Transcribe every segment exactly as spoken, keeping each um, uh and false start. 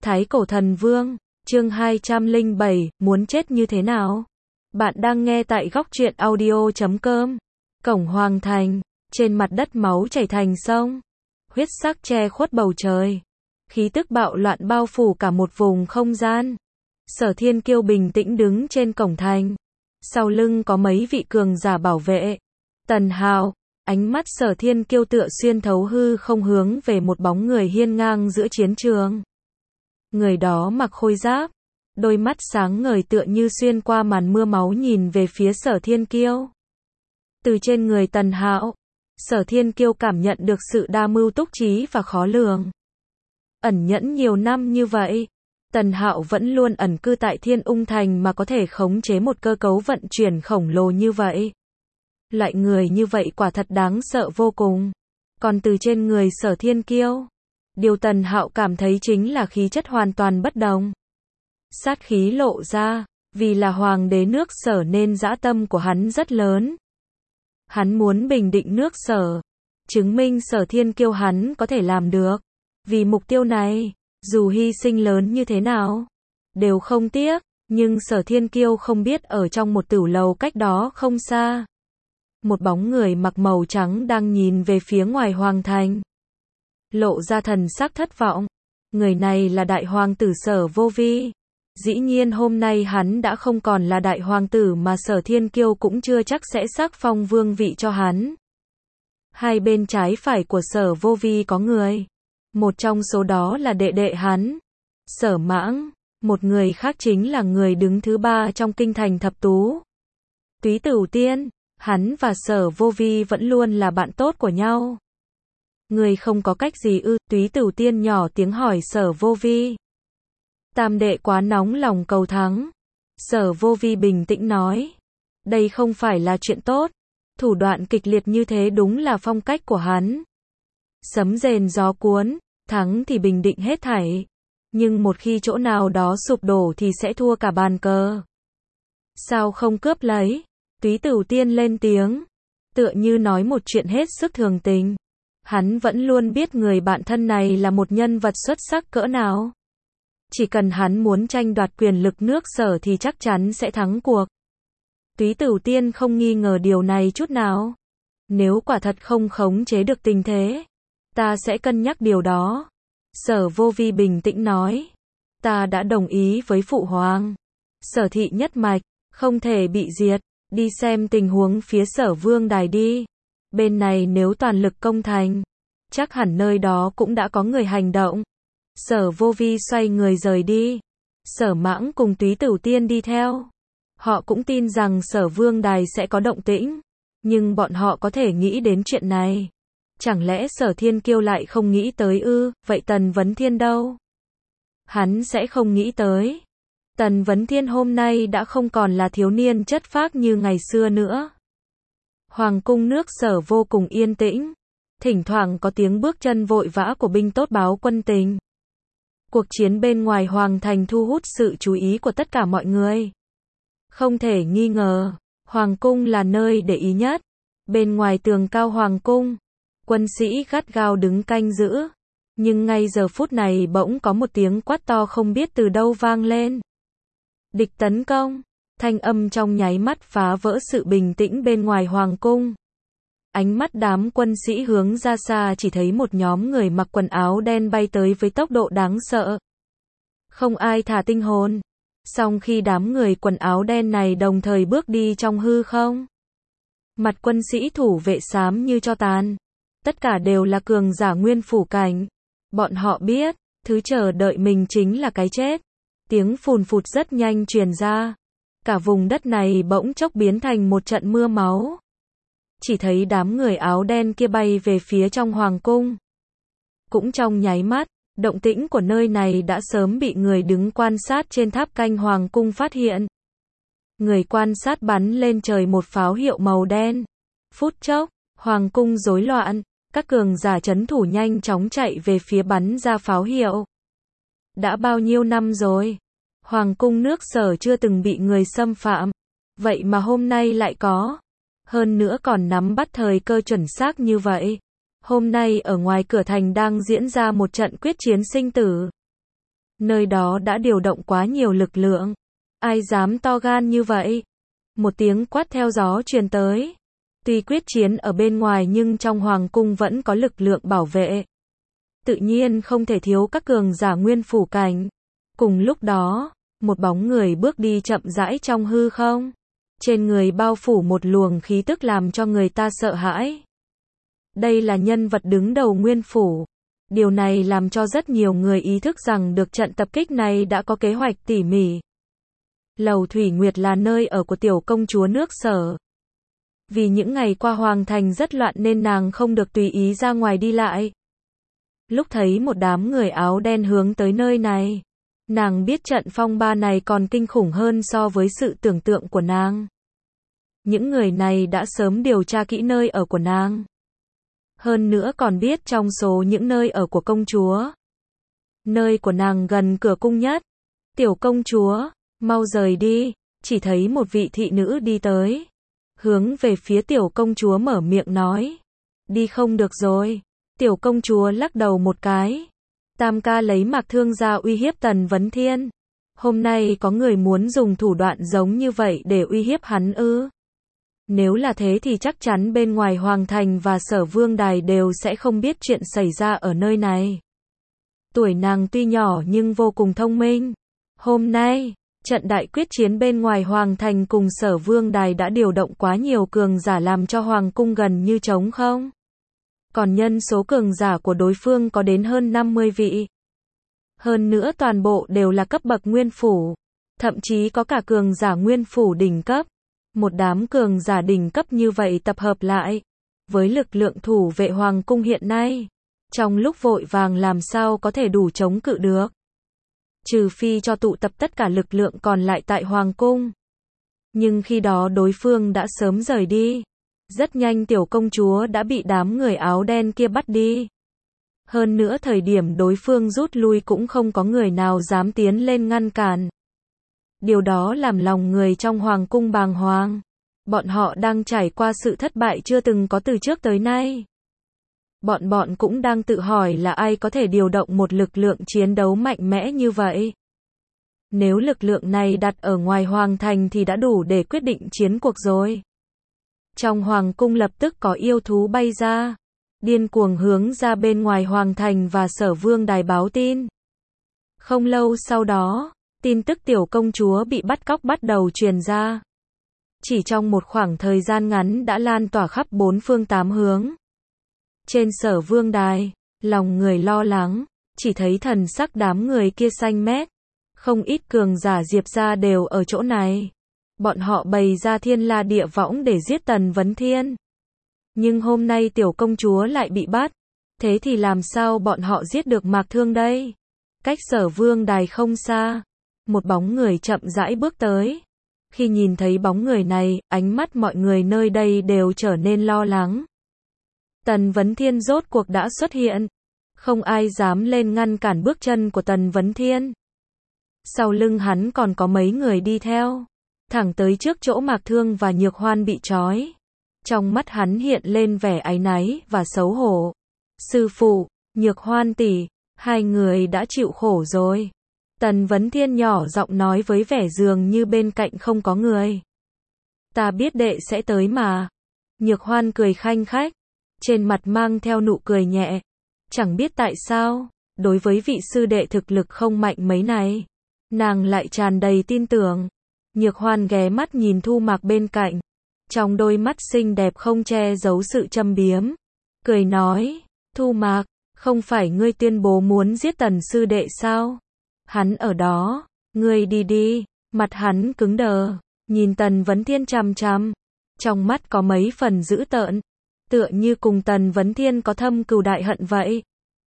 Thái Cổ Thần Vương, chương hai trăm lẻ bảy, muốn chết như thế nào? Bạn đang nghe tại góc truyện audio chấm com. Cổng Hoàng Thành, trên mặt đất máu chảy thành sông. Huyết sắc che khuất bầu trời. Khí tức bạo loạn bao phủ cả một vùng không gian. Sở Thiên Kiêu bình tĩnh đứng trên cổng thành. Sau lưng có mấy vị cường giả bảo vệ. Tần Hạo, ánh mắt Sở Thiên Kiêu tựa xuyên thấu hư không hướng về một bóng người hiên ngang giữa chiến trường. Người đó mặc khôi giáp, đôi mắt sáng ngời tựa như xuyên qua màn mưa máu nhìn về phía Sở Thiên Kiêu. Từ trên người Tần Hạo, Sở Thiên Kiêu cảm nhận được sự đa mưu túc trí và khó lường. Ẩn nhẫn nhiều năm như vậy, Tần Hạo vẫn luôn ẩn cư tại Thiên Ung Thành mà có thể khống chế một cơ cấu vận chuyển khổng lồ như vậy. Loại người như vậy quả thật đáng sợ vô cùng. Còn từ trên người Sở Thiên Kiêu, điều Tần Hạo cảm thấy chính là khí chất hoàn toàn bất đồng. Sát khí lộ ra, vì là hoàng đế nước Sở nên dã tâm của hắn rất lớn. Hắn muốn bình định nước Sở, chứng minh Sở Thiên Kiêu hắn có thể làm được. Vì mục tiêu này, dù hy sinh lớn như thế nào, đều không tiếc, nhưng Sở Thiên Kiêu không biết ở trong một tửu lầu cách đó không xa. Một bóng người mặc màu trắng đang nhìn về phía ngoài hoàng thành. Lộ ra thần sắc thất vọng. Người này là đại hoàng tử Sở Vô Vi. Dĩ nhiên hôm nay hắn đã không còn là đại hoàng tử mà Sở Thiên Kiêu cũng chưa chắc sẽ sắc phong vương vị cho hắn. Hai bên trái phải của Sở Vô Vi có người. Một trong số đó là đệ đệ hắn, Sở Mãng. Một người khác chính là người đứng thứ ba trong kinh thành thập tú, Túy Tửu Tiên. Hắn và Sở Vô Vi vẫn luôn là bạn tốt của nhau. Người không có cách gì ư? Túy Tửu Tiên nhỏ tiếng hỏi Sở Vô Vi. Tam đệ quá nóng lòng cầu thắng. Sở Vô Vi bình tĩnh nói. Đây không phải là chuyện tốt. Thủ đoạn kịch liệt như thế đúng là phong cách của hắn. Sấm rền gió cuốn, thắng thì bình định hết thảy. Nhưng một khi chỗ nào đó sụp đổ thì sẽ thua cả bàn cờ. Sao không cướp lấy? Túy Tửu Tiên lên tiếng, tựa như nói một chuyện hết sức thường tình. Hắn vẫn luôn biết người bạn thân này là một nhân vật xuất sắc cỡ nào. Chỉ cần hắn muốn tranh đoạt quyền lực nước Sở thì chắc chắn sẽ thắng cuộc. Túy Tửu Tiên không nghi ngờ điều này chút nào. Nếu quả thật không khống chế được tình thế, ta sẽ cân nhắc điều đó. Sở Vô Vi bình tĩnh nói. Ta đã đồng ý với phụ hoàng. Sở thị nhất mạch, không thể bị diệt. Đi xem tình huống phía Sở Vương Đài đi. Bên này nếu toàn lực công thành, chắc hẳn nơi đó cũng đã có người hành động. Sở Vô Vi xoay người rời đi. Sở Mãng cùng Túy Tửu Tiên đi theo. Họ cũng tin rằng Sở Vương Đài sẽ có động tĩnh. Nhưng bọn họ có thể nghĩ đến chuyện này. Chẳng lẽ Sở Thiên Kiêu lại không nghĩ tới ư? Vậy Tần Vấn Thiên đâu? Hắn sẽ không nghĩ tới. Tần Vấn Thiên hôm nay đã không còn là thiếu niên chất phác như ngày xưa nữa. Hoàng cung nước Sở vô cùng yên tĩnh. Thỉnh thoảng có tiếng bước chân vội vã của binh tốt báo quân tình. Cuộc chiến bên ngoài hoàng thành thu hút sự chú ý của tất cả mọi người. Không thể nghi ngờ, hoàng cung là nơi để ý nhất. Bên ngoài tường cao hoàng cung, quân sĩ gắt gao đứng canh giữ. Nhưng ngay giờ phút này bỗng có một tiếng quát to không biết từ đâu vang lên. Địch tấn công, thanh âm trong nháy mắt phá vỡ sự bình tĩnh bên ngoài hoàng cung. Ánh mắt đám quân sĩ hướng ra xa chỉ thấy một nhóm người mặc quần áo đen bay tới với tốc độ đáng sợ. Không ai thả tinh hồn. Song khi đám người quần áo đen này đồng thời bước đi trong hư không, mặt quân sĩ thủ vệ xám như tro tàn. Tất cả đều là cường giả nguyên phủ cảnh. Bọn họ biết, thứ chờ đợi mình chính là cái chết. Tiếng phùn phụt rất nhanh truyền ra. Cả vùng đất này bỗng chốc biến thành một trận mưa máu. Chỉ thấy đám người áo đen kia bay về phía trong hoàng cung. Cũng trong nháy mắt, động tĩnh của nơi này đã sớm bị người đứng quan sát trên tháp canh hoàng cung phát hiện. Người quan sát bắn lên trời một pháo hiệu màu đen. Phút chốc, hoàng cung rối loạn, các cường giả trấn thủ nhanh chóng chạy về phía bắn ra pháo hiệu. Đã bao nhiêu năm rồi, hoàng cung nước Sở chưa từng bị người xâm phạm, vậy mà hôm nay lại có. Hơn nữa còn nắm bắt thời cơ chuẩn xác như vậy. Hôm nay ở ngoài cửa thành đang diễn ra một trận quyết chiến sinh tử. Nơi đó đã điều động quá nhiều lực lượng. Ai dám to gan như vậy? Một tiếng quát theo gió truyền tới. Tuy quyết chiến ở bên ngoài nhưng trong hoàng cung vẫn có lực lượng bảo vệ. Tự nhiên không thể thiếu các cường giả nguyên phủ cảnh. Cùng lúc đó, một bóng người bước đi chậm rãi trong hư không. Trên người bao phủ một luồng khí tức làm cho người ta sợ hãi. Đây là nhân vật đứng đầu nguyên phủ. Điều này làm cho rất nhiều người ý thức rằng được trận tập kích này đã có kế hoạch tỉ mỉ. Lầu Thủy Nguyệt là nơi ở của tiểu công chúa nước Sở. Vì những ngày qua hoàng thành rất loạn nên nàng không được tùy ý ra ngoài đi lại. Lúc thấy một đám người áo đen hướng tới nơi này, nàng biết trận phong ba này còn kinh khủng hơn so với sự tưởng tượng của nàng. Những người này đã sớm điều tra kỹ nơi ở của nàng. Hơn nữa còn biết trong số những nơi ở của công chúa, nơi của nàng gần cửa cung nhất. Tiểu công chúa, mau rời đi. Chỉ thấy một vị thị nữ đi tới, hướng về phía tiểu công chúa mở miệng nói. Đi không được rồi. Tiểu công chúa lắc đầu một cái. Tam ca lấy mạc thương ra uy hiếp Tần Vấn Thiên. Hôm nay có người muốn dùng thủ đoạn giống như vậy để uy hiếp hắn ư? Nếu là thế thì chắc chắn bên ngoài Hoàng Thành và Sở Vương Đài đều sẽ không biết chuyện xảy ra ở nơi này. Tuổi nàng tuy nhỏ nhưng vô cùng thông minh. Hôm nay, trận đại quyết chiến bên ngoài Hoàng Thành cùng Sở Vương Đài đã điều động quá nhiều cường giả làm cho Hoàng Cung gần như trống không. Còn nhân số cường giả của đối phương có đến hơn năm mươi vị. Hơn nữa toàn bộ đều là cấp bậc nguyên phủ. Thậm chí có cả cường giả nguyên phủ đỉnh cấp. Một đám cường giả đỉnh cấp như vậy tập hợp lại. Với lực lượng thủ vệ Hoàng Cung hiện nay, trong lúc vội vàng làm sao có thể đủ chống cự được. Trừ phi cho tụ tập tất cả lực lượng còn lại tại Hoàng Cung. Nhưng khi đó đối phương đã sớm rời đi. Rất nhanh tiểu công chúa đã bị đám người áo đen kia bắt đi. Hơn nữa thời điểm đối phương rút lui cũng không có người nào dám tiến lên ngăn cản. Điều đó làm lòng người trong Hoàng Cung bàng hoàng. Bọn họ đang trải qua sự thất bại chưa từng có từ trước tới nay. Bọn bọn cũng đang tự hỏi là ai có thể điều động một lực lượng chiến đấu mạnh mẽ như vậy. Nếu lực lượng này đặt ở ngoài Hoàng Thành thì đã đủ để quyết định chiến cuộc rồi. Trong Hoàng Cung lập tức có yêu thú bay ra, điên cuồng hướng ra bên ngoài Hoàng Thành và Sở Vương Đài báo tin. Không lâu sau đó, tin tức tiểu công chúa bị bắt cóc bắt đầu truyền ra. Chỉ trong một khoảng thời gian ngắn đã lan tỏa khắp bốn phương tám hướng. Trên Sở Vương Đài, lòng người lo lắng, chỉ thấy thần sắc đám người kia xanh mét. Không ít cường giả Diệp gia đều ở chỗ này. Bọn họ bày ra thiên la địa võng để giết Tần Vấn Thiên. Nhưng hôm nay tiểu công chúa lại bị bắt. Thế thì làm sao bọn họ giết được Mạc Thương đây? Cách Sở Vương Đài không xa, một bóng người chậm rãi bước tới. Khi nhìn thấy bóng người này, ánh mắt mọi người nơi đây đều trở nên lo lắng. Tần Vấn Thiên rốt cuộc đã xuất hiện. Không ai dám lên ngăn cản bước chân của Tần Vấn Thiên. Sau lưng hắn còn có mấy người đi theo. Thẳng tới trước chỗ Mạc Thương và Nhược Hoan bị trói. Trong mắt hắn hiện lên vẻ áy náy và xấu hổ. Sư phụ, Nhược Hoan tỷ, hai người đã chịu khổ rồi. Tần Vấn Thiên nhỏ giọng nói với vẻ dường như bên cạnh không có người. Ta biết đệ sẽ tới mà. Nhược Hoan cười khanh khách, trên mặt mang theo nụ cười nhẹ. Chẳng biết tại sao, đối với vị sư đệ thực lực không mạnh mấy này, nàng lại tràn đầy tin tưởng. Nhược Hoan ghé mắt nhìn Thu Mạc bên cạnh. Trong đôi mắt xinh đẹp không che giấu sự châm biếm. Cười nói, Thu Mạc, không phải ngươi tuyên bố muốn giết Tần sư đệ sao? Hắn ở đó, ngươi đi đi. Mặt hắn cứng đờ, nhìn Tần Vấn Thiên chằm chằm. Trong mắt có mấy phần dữ tợn. Tựa như cùng Tần Vấn Thiên có thâm cừu đại hận vậy.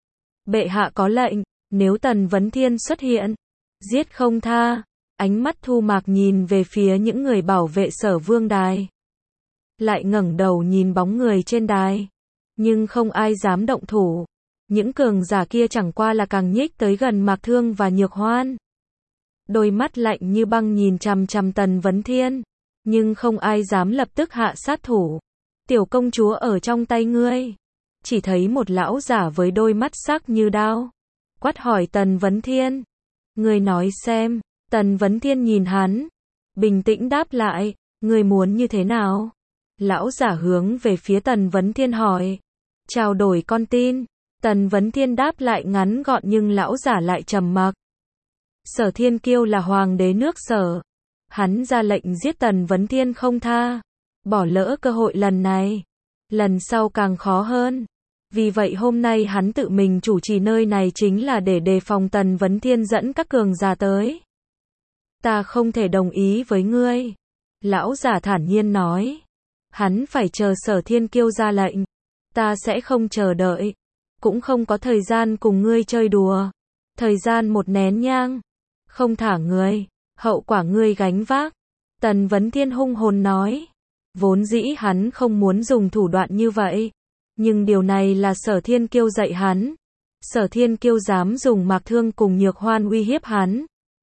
Bệ hạ có lệnh, nếu Tần Vấn Thiên xuất hiện, giết không tha. Ánh mắt Thu Mạc nhìn về phía những người bảo vệ Sở Vương Đài. Lại ngẩng đầu nhìn bóng người trên đài. Nhưng không ai dám động thủ. Những cường giả kia chẳng qua là càng nhích tới gần Mạc Thương và Nhược Hoan. Đôi mắt lạnh như băng nhìn chằm chằm Tần Vấn Thiên. Nhưng không ai dám lập tức hạ sát thủ. Tiểu công chúa ở trong tay ngươi. Chỉ thấy một lão giả với đôi mắt sắc như đao. Quát hỏi Tần Vấn Thiên. Ngươi nói xem. Tần Vấn Thiên nhìn hắn, bình tĩnh đáp lại, ngươi muốn như thế nào? Lão giả hướng về phía Tần Vấn Thiên hỏi. Trao đổi con tin. Tần Vấn Thiên đáp lại ngắn gọn nhưng lão giả lại trầm mặc. Sở Thiên Kiêu là hoàng đế nước Sở. Hắn ra lệnh giết Tần Vấn Thiên không tha. Bỏ lỡ cơ hội lần này. Lần sau càng khó hơn. Vì vậy hôm nay hắn tự mình chủ trì nơi này chính là để đề phòng Tần Vấn Thiên dẫn các cường giả tới. Ta không thể đồng ý với ngươi. Lão giả thản nhiên nói. Hắn phải chờ Sở Thiên Kiêu ra lệnh. Ta sẽ không chờ đợi. Cũng không có thời gian cùng ngươi chơi đùa. Thời gian một nén nhang. Không thả ngươi. Hậu quả ngươi gánh vác. Tần Vấn Thiên hung hồn nói. Vốn dĩ hắn không muốn dùng thủ đoạn như vậy. Nhưng điều này là Sở Thiên Kiêu dạy hắn. Sở Thiên Kiêu dám dùng Mạc Thương cùng Nhược Hoan uy hiếp hắn.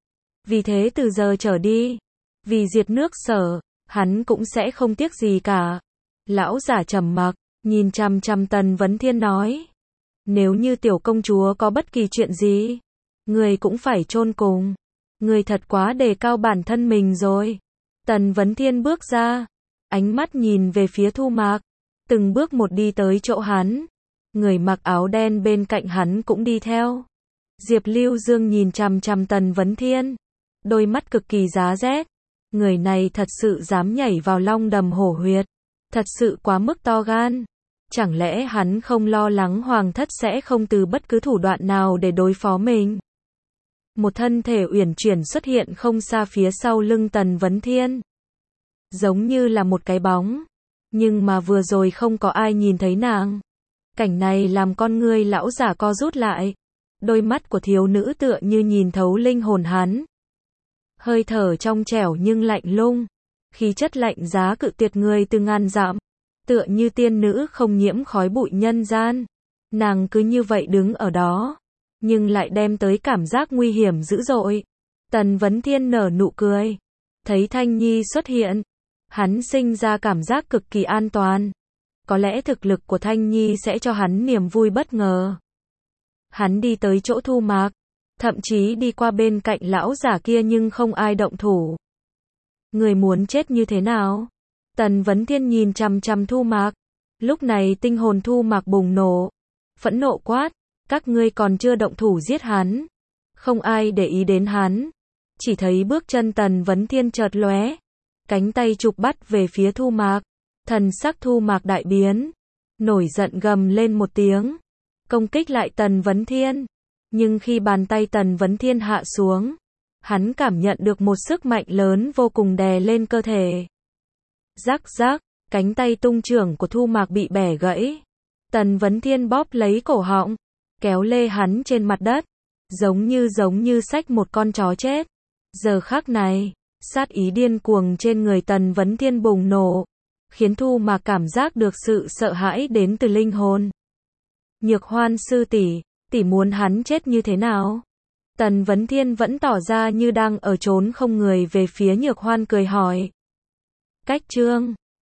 Vì thế từ giờ trở đi, vì diệt nước Sở, hắn cũng sẽ không tiếc gì cả. Lão giả trầm mặc, nhìn chằm chằm Tần Vấn Thiên nói. Nếu như tiểu công chúa có bất kỳ chuyện gì, người cũng phải chôn cùng. Người thật quá đề cao bản thân mình rồi. Tần Vấn Thiên bước ra, ánh mắt nhìn về phía Thu Mạc, từng bước một đi tới chỗ hắn. Người mặc áo đen bên cạnh hắn cũng đi theo. Diệp Lưu Dương nhìn chằm chằm Tần Vấn Thiên, đôi mắt cực kỳ giá rét. Người này thật sự dám nhảy vào long đầm hổ huyệt, thật sự quá mức to gan. Chẳng lẽ hắn không lo lắng hoàng thất sẽ không từ bất cứ thủ đoạn nào để đối phó mình? Một thân thể uyển chuyển xuất hiện không xa phía sau lưng Tần Vấn Thiên, giống như là một cái bóng, nhưng mà vừa rồi không có ai nhìn thấy nàng. Cảnh này làm con ngươi lão giả co rút lại, đôi mắt của thiếu nữ tựa như nhìn thấu linh hồn hắn. Hơi thở trong trẻo nhưng lạnh lùng, khí chất lạnh giá cự tuyệt người từ ngàn dặm, tựa như tiên nữ không nhiễm khói bụi nhân gian. Nàng cứ như vậy đứng ở đó, nhưng lại đem tới cảm giác nguy hiểm dữ dội. Tần Vấn Thiên nở nụ cười, thấy Thanh Nhi xuất hiện, hắn sinh ra cảm giác cực kỳ an toàn. Có lẽ thực lực của Thanh Nhi sẽ cho hắn niềm vui bất ngờ. Hắn đi tới chỗ Thu Mạc, thậm chí đi qua bên cạnh lão giả kia nhưng không ai động thủ. Người muốn chết như thế nào? Tần Vấn Thiên nhìn chằm chằm Thu Mạc. Lúc này tinh hồn Thu Mạc bùng nổ, phẫn nộ quát, các ngươi còn chưa động thủ giết hắn. Không ai để ý đến hắn, chỉ thấy bước chân Tần Vấn Thiên chợt lóe, cánh tay chụp bắt về phía Thu Mạc. Thần sắc Thu Mạc đại biến, nổi giận gầm lên một tiếng, công kích lại Tần Vấn Thiên. Nhưng khi bàn tay Tần Vấn Thiên hạ xuống, hắn cảm nhận được một sức mạnh lớn vô cùng đè lên cơ thể. Rắc rắc, cánh tay tung chưởng của Thu Mạc bị bẻ gãy. Tần Vấn Thiên bóp lấy cổ họng, kéo lê hắn trên mặt đất, giống như giống như xách một con chó chết. Giờ khắc này, sát ý điên cuồng trên người Tần Vấn Thiên bùng nổ, khiến Thu Mạc cảm giác được sự sợ hãi đến từ linh hồn. Nhược Hoan sư tỷ, tỷ muốn hắn chết như thế nào? Tần Vấn Thiên vẫn tỏ ra như đang ở trốn không người về phía Nhược Hoan cười hỏi. Cách chương